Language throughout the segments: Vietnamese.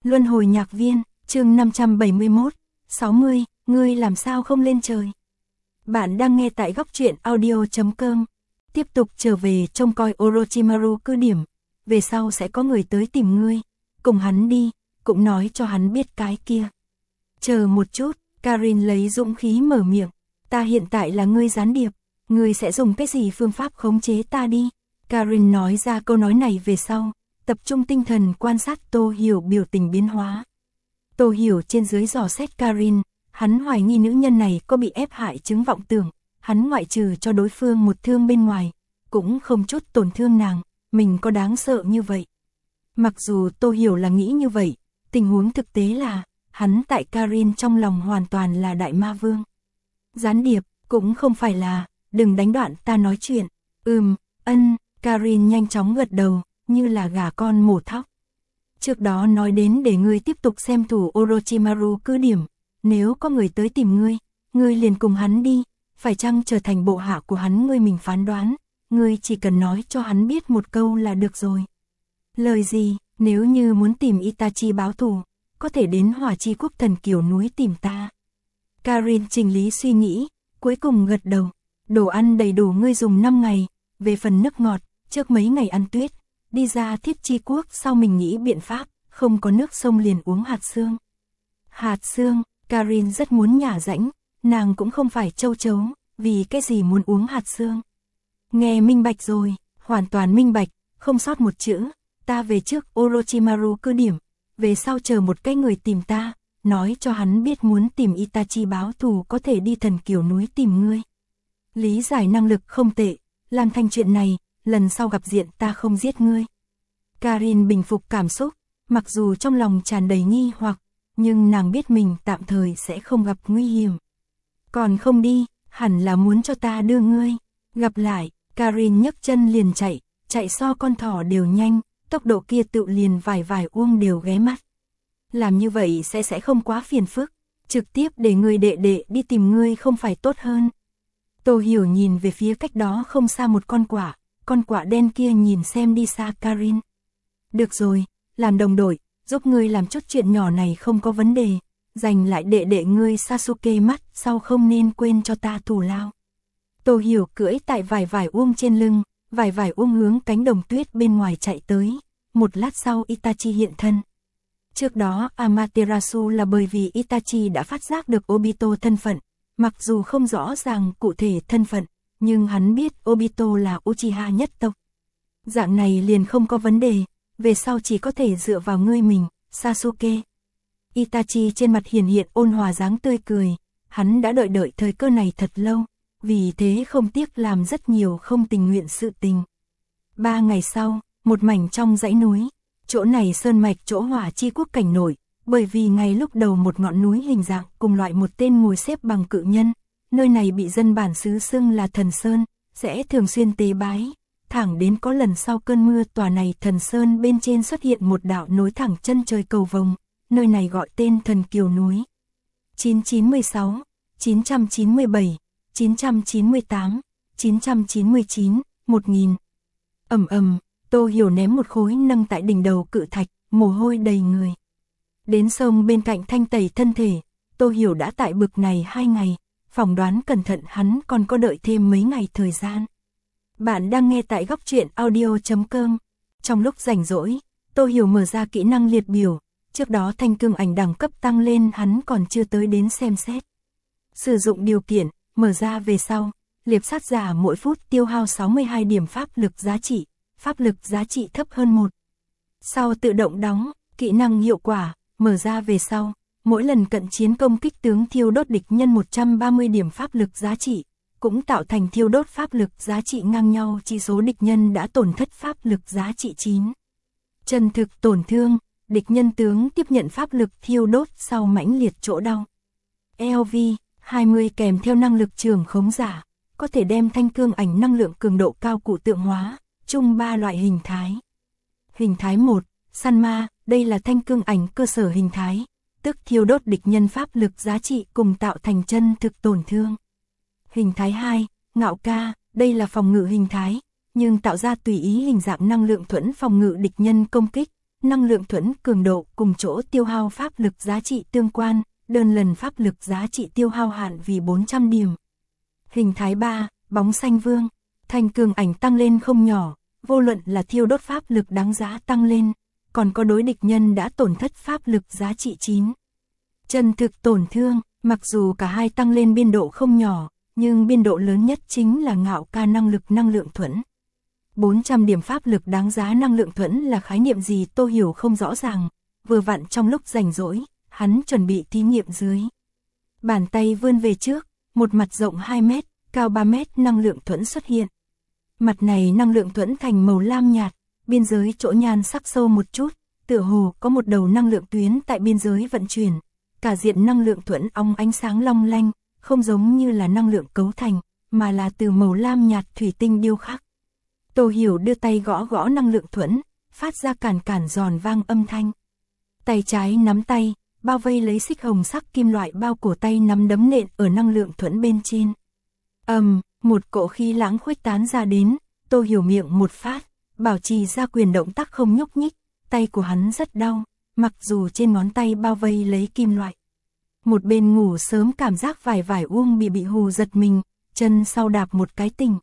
Luân hồi nhạc viên, chương 571, 60, ngươi làm sao không lên trời? Bạn đang nghe tại góc truyện audio.com. Tiếp tục trở về trông coi Orochimaru cứ điểm, về sau sẽ có người tới tìm ngươi, cùng hắn đi, cũng nói cho hắn biết cái kia. Chờ một chút, Karin lấy dũng khí mở miệng, ta hiện tại là ngươi gián điệp, ngươi sẽ dùng cái gì phương pháp khống chế ta đi? Karin nói ra câu nói này về sau, tập trung tinh thần quan sát Tô Hiểu biểu tình biến hóa. Tô Hiểu trên dưới dò xét Karin, hắn hoài nghi nữ nhân này có bị ép hại chứng vọng tưởng, hắn ngoại trừ cho đối phương một thương bên ngoài, cũng không chút tổn thương nàng, mình có đáng sợ như vậy. Mặc dù Tô Hiểu là nghĩ như vậy, tình huống thực tế là, hắn tại Karin trong lòng hoàn toàn là đại ma vương. Gián điệp, cũng không phải là, đừng đánh đoạn ta nói chuyện, Karin nhanh chóng gật đầu, như là gà con mổ thóc. Trước đó nói đến để ngươi tiếp tục xem thủ Orochimaru cứ điểm, nếu có người tới tìm ngươi liền cùng hắn đi, phải chăng trở thành bộ hạ của hắn ngươi mình phán đoán, ngươi chỉ cần nói cho hắn biết một câu là được rồi. Lời gì, nếu như muốn tìm Itachi báo thù, có thể đến Hỏa Chi Quốc Thần Kiều núi tìm ta. Karin chỉnh lý suy nghĩ, cuối cùng gật đầu, đồ ăn đầy đủ ngươi dùng 5 ngày, về phần nước ngọt, trước mấy ngày ăn tuyết, đi ra Thiết Chi Quốc sau mình nghĩ biện pháp, không có nước sông liền uống hạt xương. Hạt xương, Karin rất muốn nhả rãnh, nàng cũng không phải châu chấu, vì cái gì muốn uống hạt xương. Nghe minh bạch rồi, hoàn toàn minh bạch, không sót một chữ, ta về trước Orochimaru cứ điểm, về sau chờ một cái người tìm ta, nói cho hắn biết muốn tìm Itachi báo thù có thể đi Thần Kiều núi tìm ngươi. Lý giải năng lực không tệ, làm thành chuyện này, lần sau gặp diện ta không giết ngươi. Karin bình phục cảm xúc, mặc dù trong lòng tràn đầy nghi hoặc, nhưng nàng biết mình tạm thời sẽ không gặp nguy hiểm. Còn không đi, hẳn là muốn cho ta đưa ngươi. Gặp lại, Karin nhấc chân liền chạy so con thỏ đều nhanh, tốc độ kia tự liền vài uông đều ghé mắt. Làm như vậy sẽ không quá phiền phức, trực tiếp để người đệ đệ đi tìm ngươi không phải tốt hơn. Tô Hiểu nhìn về phía cách đó không xa một con quạ đen kia nhìn xem đi xa Karin. Được rồi, làm đồng đội, giúp ngươi làm chút chuyện nhỏ này không có vấn đề, dành lại đệ đệ ngươi Sasuke mắt sau không nên quên cho ta thù lao. Tô Hiểu cưỡi tại vài uông trên lưng, vài uông hướng cánh đồng tuyết bên ngoài chạy tới, một lát sau Itachi hiện thân. Trước đó Amaterasu là bởi vì Itachi đã phát giác được Obito thân phận, mặc dù không rõ ràng cụ thể thân phận, nhưng hắn biết Obito là Uchiha nhất tộc. Dạng này liền không có vấn đề, về sau chỉ có thể dựa vào ngươi mình, Sasuke. Itachi trên mặt hiện ôn hòa dáng tươi cười, hắn đã đợi thời cơ này thật lâu, vì thế không tiếc làm rất nhiều không tình nguyện sự tình. 3 ngày sau, một mảnh trong dãy núi, chỗ này sơn mạch chỗ Hỏa Chi Quốc cảnh nổi, bởi vì ngay lúc đầu một ngọn núi hình dạng cùng loại một tên ngồi xếp bằng cự nhân, nơi này bị dân bản xứ xưng là Thần Sơn, sẽ thường xuyên tế bái, thẳng đến có lần sau cơn mưa tòa này Thần Sơn bên trên xuất hiện một đạo nối thẳng chân trời cầu vồng, nơi này gọi tên Thần Kiều núi. 996, 997, 998, 999, 1000. Tô Hiểu ném một khối nâng tại đỉnh đầu cự thạch, mồ hôi đầy người. Đến sông bên cạnh thanh tẩy thân thể, Tô Hiểu đã tại bực này 2 ngày, phỏng đoán cẩn thận hắn còn có đợi thêm mấy ngày thời gian. Bạn đang nghe tại góc truyện audio.com. Trong lúc rảnh rỗi, Tô Hiểu mở ra kỹ năng liệt biểu, trước đó thanh cương ảnh đẳng cấp tăng lên hắn còn chưa tới đến xem xét. Sử dụng điều kiện, mở ra về sau, liệp sát giả mỗi phút tiêu hao 62 điểm pháp lực giá trị thấp hơn 1. Sau tự động đóng, kỹ năng hiệu quả, mở ra về sau, mỗi lần cận chiến công kích tướng thiêu đốt địch nhân 130 điểm pháp lực giá trị, cũng tạo thành thiêu đốt pháp lực giá trị ngang nhau chỉ số địch nhân đã tổn thất pháp lực giá trị 9. Chân thực tổn thương, địch nhân tướng tiếp nhận pháp lực thiêu đốt sau mãnh liệt chỗ đau. LV 20 kèm theo năng lực trường khống giả, có thể đem thanh cương ảnh năng lượng cường độ cao cụ tượng hóa, chung 3 loại hình thái. Hình thái 1, săn ma, đây là thanh cương ảnh cơ sở hình thái, tức thiêu đốt địch nhân pháp lực giá trị cùng tạo thành chân thực tổn thương. Hình thái 2, ngạo ca, đây là phòng ngự hình thái, nhưng tạo ra tùy ý hình dạng năng lượng thuẫn phòng ngự địch nhân công kích, năng lượng thuẫn cường độ cùng chỗ tiêu hao pháp lực giá trị tương quan, đơn lần pháp lực giá trị tiêu hao hạn vì 400 điểm. Hình thái 3, bóng xanh vương, thành cường ảnh tăng lên không nhỏ, vô luận là thiêu đốt pháp lực đáng giá tăng lên, còn có đối địch nhân đã tổn thất pháp lực giá trị 9. Chân thực tổn thương, mặc dù cả hai tăng lên biên độ không nhỏ, nhưng biên độ lớn nhất chính là ngạo ca năng lượng thuẫn. 400 điểm pháp lực đáng giá năng lượng thuẫn là khái niệm gì Tô Hiểu không rõ ràng, vừa vặn trong lúc rảnh rỗi, hắn chuẩn bị thí nghiệm dưới. Bàn tay vươn về trước, một mặt rộng 2 mét, cao 3 mét năng lượng thuẫn xuất hiện. Mặt này năng lượng thuẫn thành màu lam nhạt, biên giới chỗ nhan sắc sâu một chút, tựa hồ có một đầu năng lượng tuyến tại biên giới vận chuyển. Cả diện năng lượng thuẫn óng ánh sáng long lanh, không giống như là năng lượng cấu thành, mà là từ màu lam nhạt thủy tinh điêu khắc. Tô Hiểu đưa tay gõ gõ năng lượng thuẫn, phát ra càn giòn vang âm thanh. Tay trái nắm tay, bao vây lấy xích hồng sắc kim loại bao cổ tay nắm đấm nện ở năng lượng thuẫn bên trên. Một cỗ khí lãng khuếch tán ra đến, Tô Hiểu miệng một phát, bảo trì ra quyền động tác không nhúc nhích, tay của hắn rất đau, mặc dù trên ngón tay bao vây lấy kim loại. Một bên ngủ sớm cảm giác vải uông bị hù giật mình, chân sau đạp một cái tỉnh.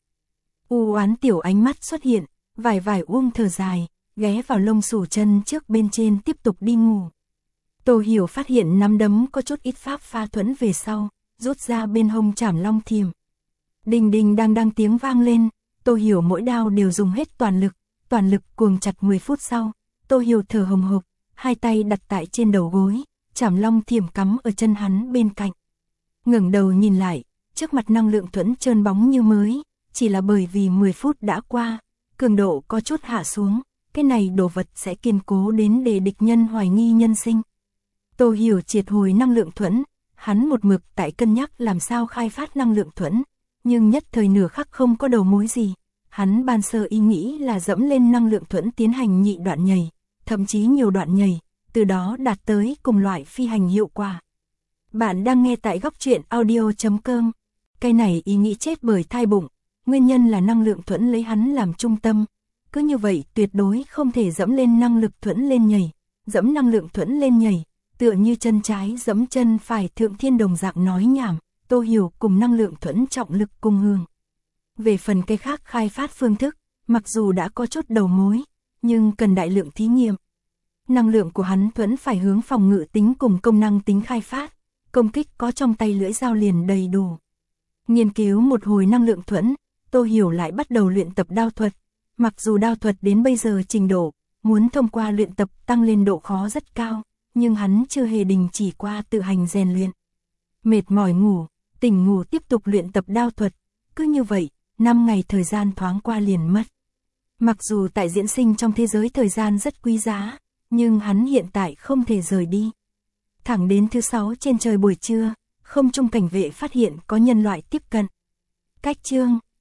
U oán tiểu ánh mắt xuất hiện, vải uông thở dài, ghé vào lông xù chân trước bên trên tiếp tục đi ngủ. Tô Hiểu phát hiện nắm đấm có chút ít pháp pha thuẫn về sau, rút ra bên hông chảm long thiềm. Đinh đinh đang tiếng vang lên, Tô Hiểu mỗi đao đều dùng hết toàn lực cuồng chặt 10 phút sau, Tô Hiểu thở hồng hộc, hai tay đặt tại trên đầu gối, chảm long thiềm cắm ở chân hắn bên cạnh. Ngẩng đầu nhìn lại, trước mặt năng lượng thuẫn trơn bóng như mới, chỉ là bởi vì 10 phút đã qua, cường độ có chút hạ xuống, cái này đồ vật sẽ kiên cố đến để địch nhân hoài nghi nhân sinh. Tô Hiểu triệt hồi năng lượng thuẫn, hắn một mực tại cân nhắc làm sao khai phát năng lượng thuẫn, nhưng nhất thời nửa khắc không có đầu mối gì. Hắn ban sơ ý nghĩ là dẫm lên năng lượng thuẫn tiến hành nhị đoạn nhảy, thậm chí nhiều đoạn nhảy, từ đó đạt tới cùng loại phi hành hiệu quả. Bạn đang nghe tại góc truyện audio.com. Cái này ý nghĩ chết bởi thai bụng, nguyên nhân là năng lượng thuẫn lấy hắn làm trung tâm. Cứ như vậy tuyệt đối không thể dẫm lên năng lực thuẫn lên nhảy, dẫm năng lượng thuẫn lên nhảy, tựa như chân trái dẫm chân phải thượng thiên đồng dạng nói nhảm. Tô Hiểu cùng năng lượng thuẫn trọng lực cùng hưởng. Về phần cái khác khai phát phương thức, mặc dù đã có chút đầu mối, nhưng cần đại lượng thí nghiệm. Năng lượng của hắn thuẫn phải hướng phòng ngự tính cùng công năng tính khai phát, công kích có trong tay lưỡi dao liền đầy đủ. Nghiên cứu một hồi năng lượng thuẫn, Tô Hiểu lại bắt đầu luyện tập đao thuật. Mặc dù đao thuật đến bây giờ trình độ, muốn thông qua luyện tập tăng lên độ khó rất cao, nhưng hắn chưa hề đình chỉ qua tự hành rèn luyện. Mệt mỏi ngủ, tỉnh ngủ tiếp tục luyện tập đao thuật, cứ như vậy, 5 ngày thời gian thoáng qua liền mất. Mặc dù tại diễn sinh trong thế giới thời gian rất quý giá, nhưng hắn hiện tại không thể rời đi. Thẳng đến thứ 6 trên trời buổi trưa, không trung cảnh vệ phát hiện có nhân loại tiếp cận. Cách chương